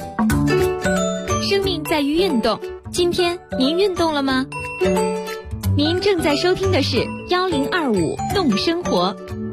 生命在于运动，今天您运动了吗？ 您正在收听的是1025动生活。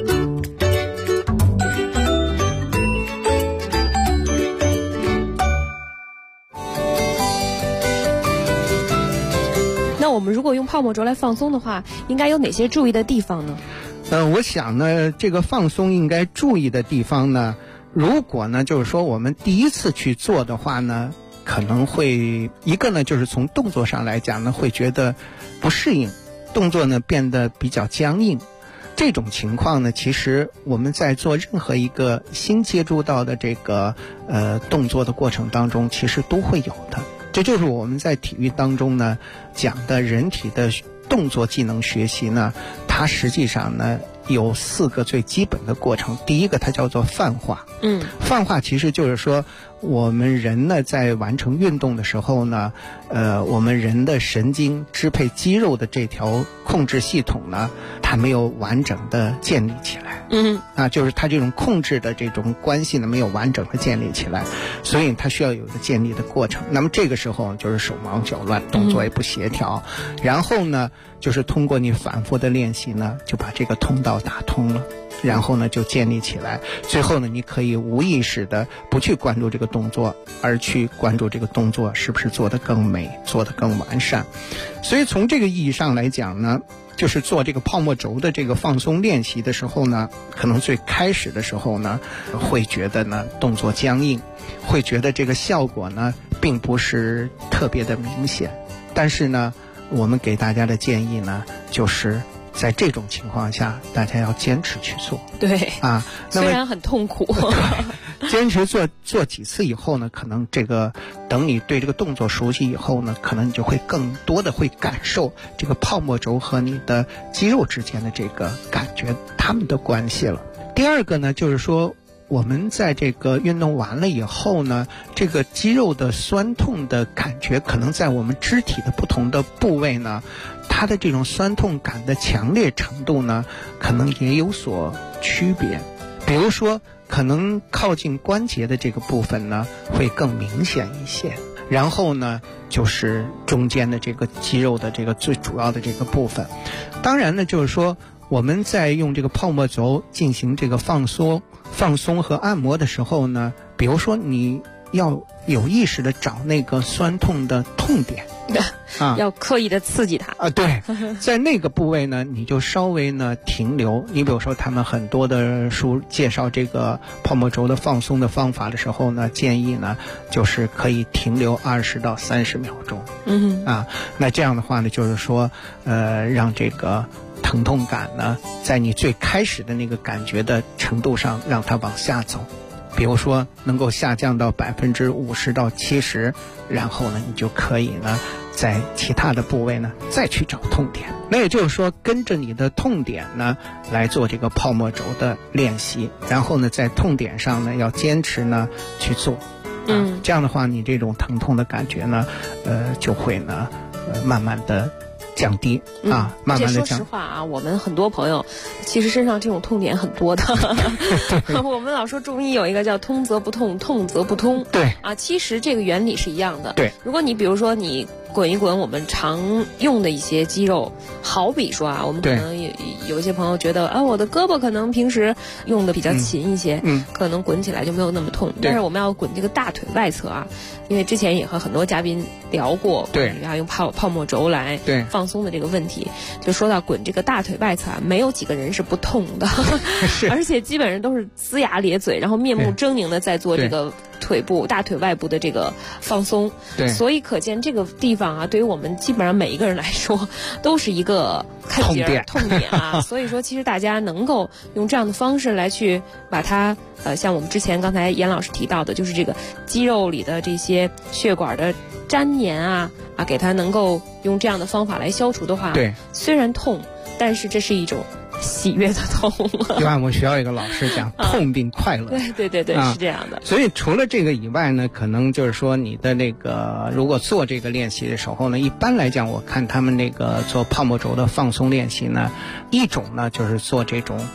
那我们如果用泡沫轴来放松的话，应该有哪些注意的地方呢？ 我想呢，这个放松应该注意的地方呢，如果呢就是说我们第一次去做的话呢，可能会一个呢就是从动作上来讲呢，会觉得不适应，动作呢变得比较僵硬。这种情况呢，其实我们在做任何一个新接触到的这个动作的过程当中，其实都会有的。这就是我们在体育当中呢讲的人体的动作技能学习呢，它实际上呢有4个最基本的过程。第一个它叫做泛化。泛化其实就是说我们人呢在完成运动的时候呢，我们人的神经支配肌肉的这条控制系统呢，它没有完整的建立起来。就是它这种控制的这种关系呢没有完整的建立起来，所以它需要有一个建立的过程。那么这个时候就是手忙脚乱，动作也不协调，然后呢就是通过你反复的练习呢，就把这个通道打通了，然后呢就建立起来。最后呢你可以无意识的不去关注这个动作，而去关注这个动作是不是做得更美，做得更完善。所以从这个意义上来讲呢，就是做这个泡沫轴的这个放松练习的时候呢，可能最开始的时候呢会觉得呢动作僵硬，会觉得这个效果呢并不是特别的明显。但是呢我们给大家的建议呢，就是在这种情况下大家要坚持去做。 对啊， 虽然很痛苦坚持做几次以后呢，可能这个等你对这个动作熟悉以后呢，可能你就会更多的会感受这个泡沫轴和你的肌肉之间的这个感觉，他们的关系了。第二个呢就是说我们在这个运动完了以后呢，这个肌肉的酸痛的感觉可能在我们肢体的不同的部位呢，它的这种酸痛感的强烈程度呢可能也有所区别。比如说可能靠近关节的这个部分呢会更明显一些，然后呢就是中间的这个肌肉的这个最主要的这个部分。当然呢就是说我们在用这个泡沫轴进行这个放松和按摩的时候呢，比如说你要有意识的找那个酸痛的痛点要刻意的刺激它对，在那个部位呢你就稍微呢停留。你比如说他们很多的书介绍这个泡沫轴的放松的方法的时候呢，建议呢就是可以停留20到30秒钟。那这样的话呢就是说让这个疼痛感呢在你最开始的那个感觉的程度上让它往下走，比如说能够下降到50%到70%，然后呢你就可以呢在其他的部位呢再去找痛点。那也就是说跟着你的痛点呢来做这个泡沫轴的练习，然后呢在痛点上呢要坚持呢去做。这样的话你这种疼痛的感觉呢就会呢慢慢的降低慢慢的降低。 说实话啊，我们很多朋友其实身上这种痛点很多的我们老说中医有一个叫通则不痛，痛则不通。 对其实这个原理是一样的。 对， 如果你比如说你滚一滚我们常用的一些肌肉，好比说我们可能有一些朋友觉得我的胳膊可能平时用的比较勤一些，可能滚起来就没有那么痛。但是我们要滚这个大腿外侧因为之前也和很多嘉宾聊过，要用泡沫轴来放松的这个问题，就说到滚这个大腿外侧没有几个人是不痛的而且基本上都是龇牙咧嘴，然后面目狰狞的在做这个腿部大腿外部的这个放松。所以可见这个地方对于我们基本上每一个人来说都是一个看节痛点所以说其实大家能够用这样的方式来去把它像我们之前刚才严老师提到的，就是这个肌肉里的这些血管的粘连给它能够用这样的方法来消除的话，虽然痛，但是这是一种喜悦的痛。 就按我们学校一个老师讲痛并快乐。 对，是这样的。 所以除了这个以外呢，可能就是说你的那个如果做这个练习的时候呢，一般来讲我看他们那个做泡沫轴的放松练习呢，一种呢就是做这种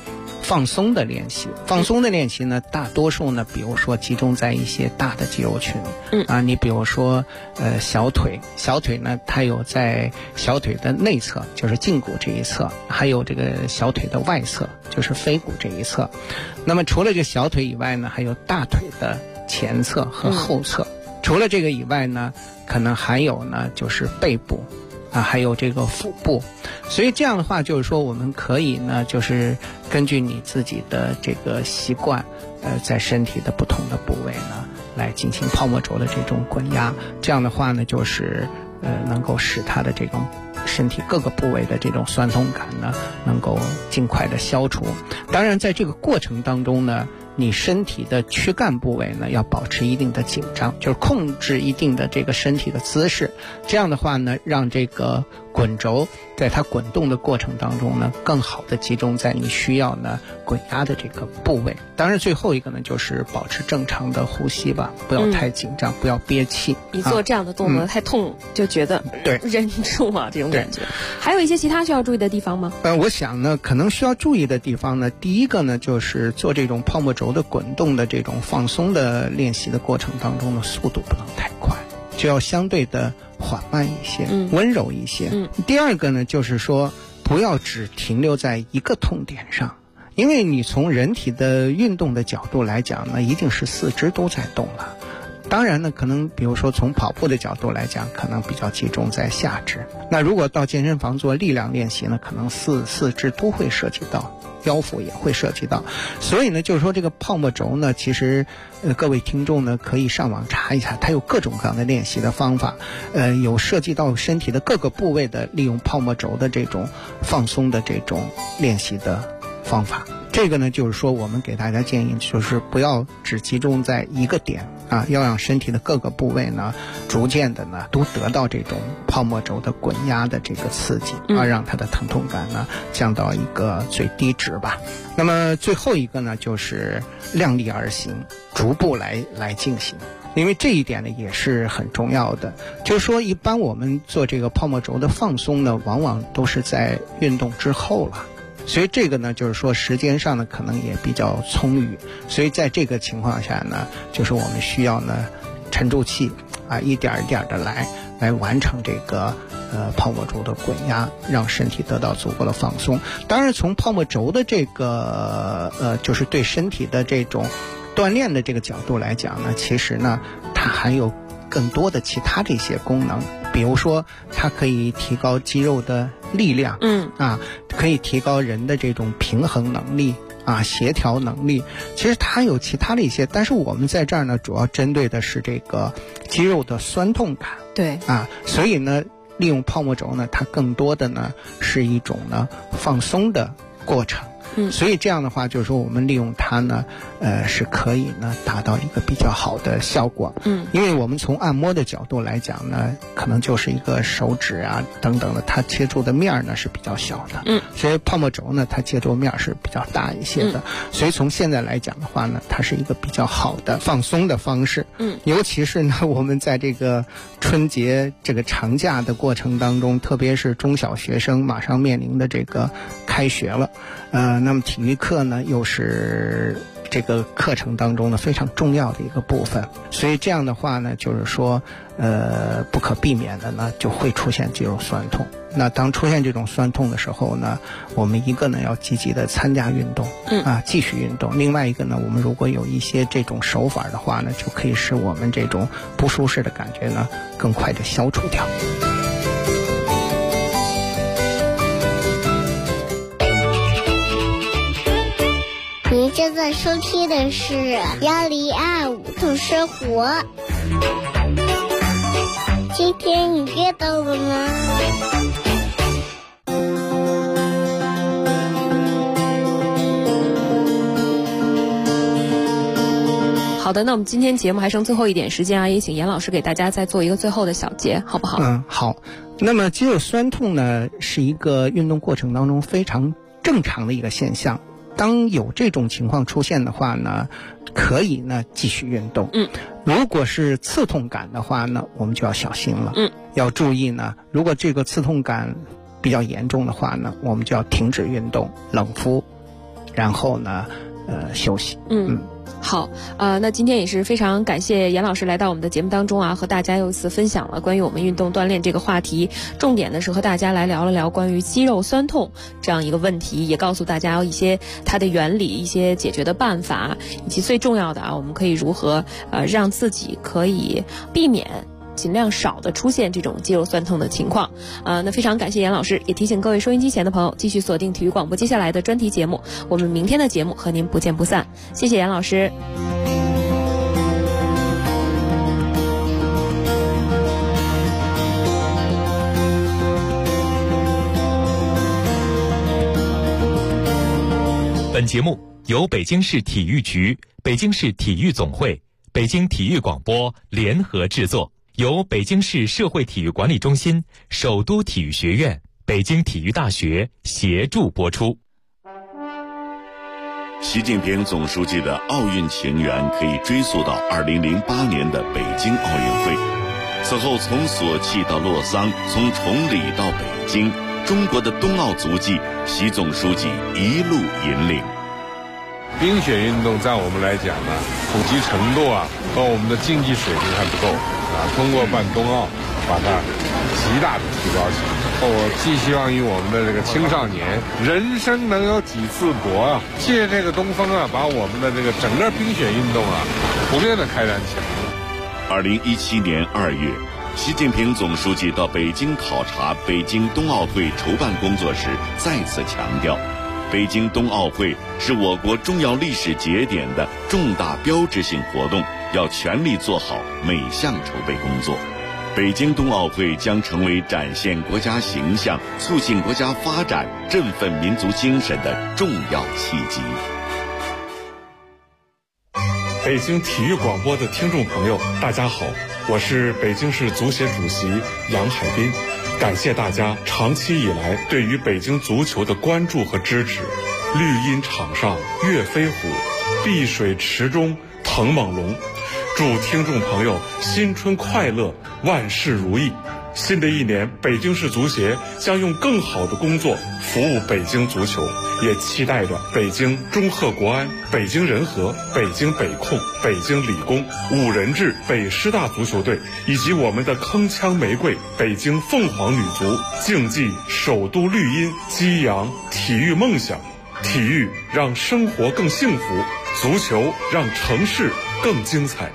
放松的练习。放松的练习呢，大多数呢，比如说集中在一些大的肌肉群，你比如说小腿呢，它有在小腿的内侧，就是胫骨这一侧，还有这个小腿的外侧，就是腓骨这一侧。那么除了这个小腿以外呢，还有大腿的前侧和后侧。除了这个以外呢，可能还有呢就是背部还有这个腹部。所以这样的话就是说，我们可以呢就是根据你自己的这个习惯，在身体的不同的部位呢来进行泡沫轴的这种滚压。这样的话呢就是能够使它的这种身体各个部位的这种酸痛感呢能够尽快的消除。当然在这个过程当中呢，你身体的躯干部位呢要保持一定的紧张，就是控制一定的这个身体的姿势。这样的话呢，让这个滚轴在它滚动的过程当中呢，更好的集中在你需要呢滚压的这个部位。当然最后一个呢，就是保持正常的呼吸吧，不要太紧张，不要憋气。 一做这样的动作太痛，就觉得对忍住啊，这种感觉。还有一些其他需要注意的地方吗？ 我想呢，可能需要注意的地方呢，第一个呢，就是做这种泡沫轴的滚动的这种放松的练习的过程当中呢，速度不能太快，就要相对的缓慢一些，温柔一些。第二个呢，就是说不要只停留在一个痛点上，因为你从人体的运动的角度来讲呢，一定是四肢都在动了。当然呢，可能比如说从跑步的角度来讲，可能比较集中在下肢。那如果到健身房做力量练习呢，可能四肢都会涉及到，腰腹也会涉及到。所以呢，就是说这个泡沫轴呢，其实各位听众呢可以上网查一下，它有各种各样的练习的方法，有涉及到身体的各个部位的利用泡沫轴的这种放松的这种练习的方法。这个呢，就是说我们给大家建议，就是不要只集中在一个点要让身体的各个部位呢，逐渐的呢，都得到这种泡沫轴的滚压的这个刺激，让它的疼痛感呢降到一个最低值吧。那么最后一个呢，就是量力而行，逐步来进行。因为这一点呢也是很重要的，就是说一般我们做这个泡沫轴的放松呢，往往都是在运动之后了。所以这个呢，就是说时间上呢可能也比较充裕，所以在这个情况下呢，就是我们需要呢沉住气一点一点的来完成这个泡沫轴的滚压，让身体得到足够的放松。当然从泡沫轴的这个就是对身体的这种锻炼的这个角度来讲呢，其实呢它还有更多的其他的一些功能。比如说它可以提高肌肉的力量，可以提高人的这种平衡能力协调能力。其实它有其他的一些，但是我们在这儿呢主要针对的是这个肌肉的酸痛感。 对所以呢利用泡沫轴呢，它更多的呢是一种呢放松的过程。所以这样的话就是说我们利用它呢是可以呢达到一个比较好的效果。因为我们从按摩的角度来讲呢，可能就是一个手指等等的，它接触的面呢是比较小的。所以泡沫轴呢它接触面是比较大一些的。所以从现在来讲的话呢，它是一个比较好的放松的方式。尤其是呢我们在这个春节这个长假的过程当中，特别是中小学生马上面临的这个开学了，那么体育课呢又是这个课程当中呢非常重要的一个部分。所以这样的话呢，就是说不可避免的呢就会出现肌肉酸痛。那当出现这种酸痛的时候呢，我们一个呢要积极的参加运动，继续运动。另外一个呢，我们如果有一些这种手法的话呢，就可以使我们这种不舒适的感觉呢更快的消除掉。 您正在收听的是1025动生活。今天你阅到了吗？ 好的，那我们今天节目还剩最后一点时间也请严老师给大家再做一个最后的小结，好不好？ 好。那么肌肉酸痛呢，是一个运动过程当中非常正常的一个现象。当有这种情况出现的话呢，可以呢继续运动。如果是刺痛感的话呢，我们就要小心了。要注意呢，如果这个刺痛感比较严重的话呢，我们就要停止运动，冷敷， 然后呢休息。 好，那今天也是非常感谢严老师来到我们的节目当中啊，和大家又一次分享了关于我们运动锻炼这个话题，重点呢是和大家来聊了聊关于肌肉酸痛这样一个问题，也告诉大家一些它的原理、一些解决的办法，以及最重要的我们可以如何让自己可以避免尽量少的出现这种肌肉酸痛的情况。那非常感谢严老师，也提醒各位收音机前的朋友继续锁定体育广播接下来的专题节目，我们明天的节目和您不见不散。谢谢严老师。 本节目由北京市体育局、北京市体育总会、北京体育广播联合制作，由北京市社会体育管理中心、首都体育学院、北京体育大学协助播出。 习近平总书记的奥运情缘可以追溯到2008年的北京奥运会。此后从索契到洛桑，从崇礼到北京，中国的冬奥足迹，习总书记一路引领。 冰雪运动在我们来讲呢，普及程度和我们的经济水平还不够通过办冬奥把它极大的提高起来。我寄希望于我们的这个青少年，人生能有几次搏借这个东风把我们的这个整个冰雪运动普遍的开展起来。 2017年2月，习近平总书记到北京考察北京冬奥会筹办工作时，再次强调，北京冬奥会是我国重要历史节点的重大标志性活动，要全力做好每项筹备工作。北京冬奥会将成为展现国家形象、促进国家发展、振奋民族精神的重要契机。 北京体育广播的听众朋友，大家好，我是北京市足协主席杨海滨，感谢大家长期以来对于北京足球的关注和支持。绿茵场上跃飞虎，碧水池中腾猛龙。祝听众朋友新春快乐，万事如意。新的一年，北京市足协将用更好的工作服务北京足球，也期待着北京中赫国安、北京人和、北京北控、北京理工、五人制北师大足球队以及我们的铿锵玫瑰北京凤凰女足，竞技首都绿茵，激扬体育梦想。体育让生活更幸福，足球让城市更精彩。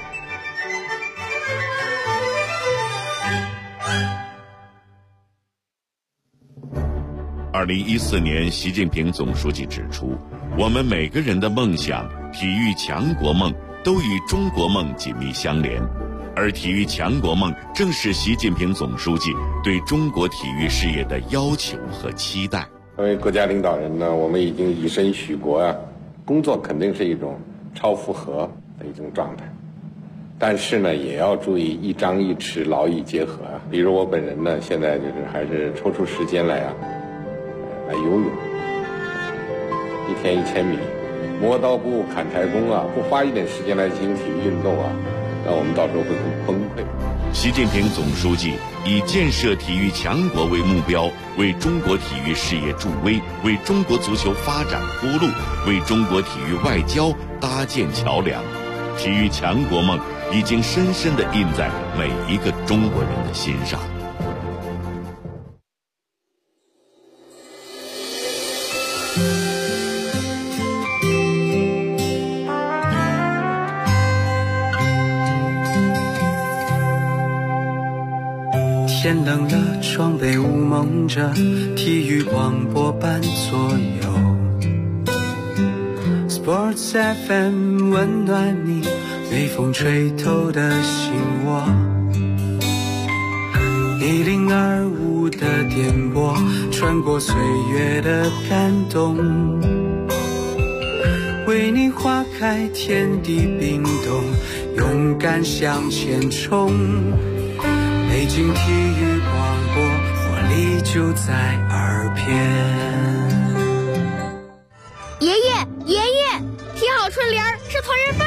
2014年，习近平总书记指出，我们每个人的梦想、体育强国梦都与中国梦紧密相连，而体育强国梦正是习近平总书记对中国体育事业的要求和期待。 作为国家领导人呢，我们已经以身许国工作肯定是一种超负荷的一种状态，但是呢，也要注意一张一弛，劳逸结合比如我本人呢，现在就是还是抽出时间来游泳，一天1000米，磨刀不误砍柴工不花一点时间来进行体育运动那我们到时候会很崩溃。 习近平总书记以建设体育强国为目标，为中国体育事业助威，为中国足球发展铺路，为中国体育外交搭建桥梁。体育强国梦已经深深地印在每一个中国人的心上。 天冷了，窗被雾蒙着，体育广播伴左右。Sports FM 温暖你，被风吹透的心窝。1025的电波，穿过岁月的感动，为你花开，天地冰冻，勇敢向前冲。北京体育广播，活力就在耳边。 爷爷，爷爷，贴好春联是团圆饭。